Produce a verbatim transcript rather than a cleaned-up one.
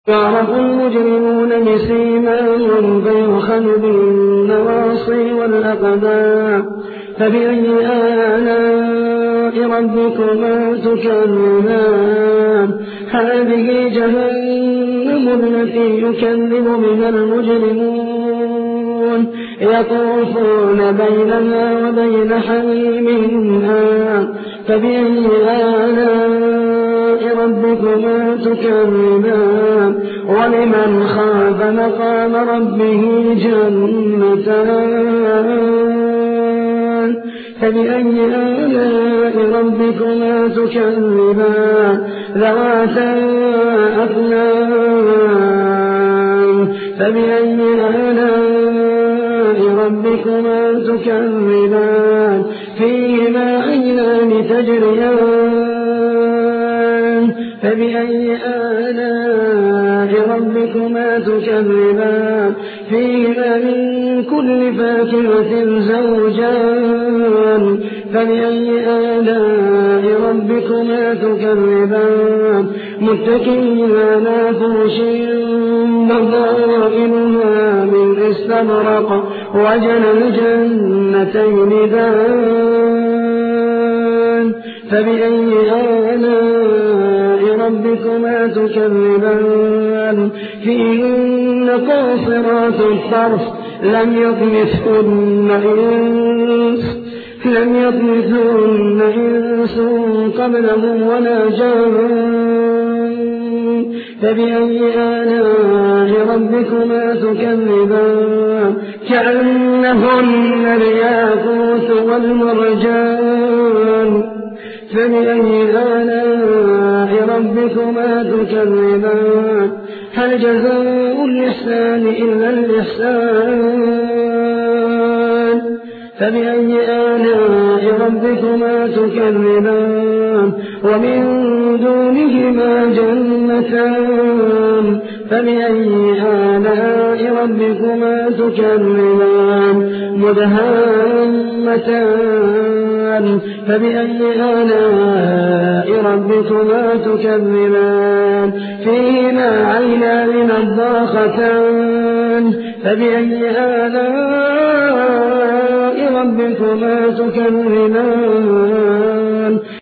يعرف المجرمون بسيماهم فيؤخذ بالنواصي والأقدام فبأي آلاء ربكما تكذبان هذه جهنم التي يكذب بها المجرمون يطوفون بينها وبين حميم آن فبأي آلاء ربكما تكذبان ولمن خاف مقام ربه جنتان فبأي آلاء ربكما تكذبان ذواتا أفنان فبأي آلاء ربكما تكذبان فيهما عينان تجريان فبأي آلاء ربكما تكذبان فيهما من كل فاكهة زوجان فبأي آلاء ربكما تكذبان متكئين على فرش بطائنها من استبرق وجنى الجنتين دان فبأي آلاء ربكما تكذبان فيهن قاصرات الطرف لم يطمثهن إنس لم يطمثهن إنس قبلهم ولا جان فبأي آلاء ربكما تكذبان كأنهن الياقوت والمرجان فبأي آلاء ربكما تكذبان هل جزاء الإحسان إلا الإحسان فبأي آلاء ربكما تكذبان ومن دونهما جنتان فبأي آلاء ربكما تكذبان مدهامتان فبأي آلاء ربكما تكذبان فيهما عينان نضاختان فبأي آلاء ربكما تكذبان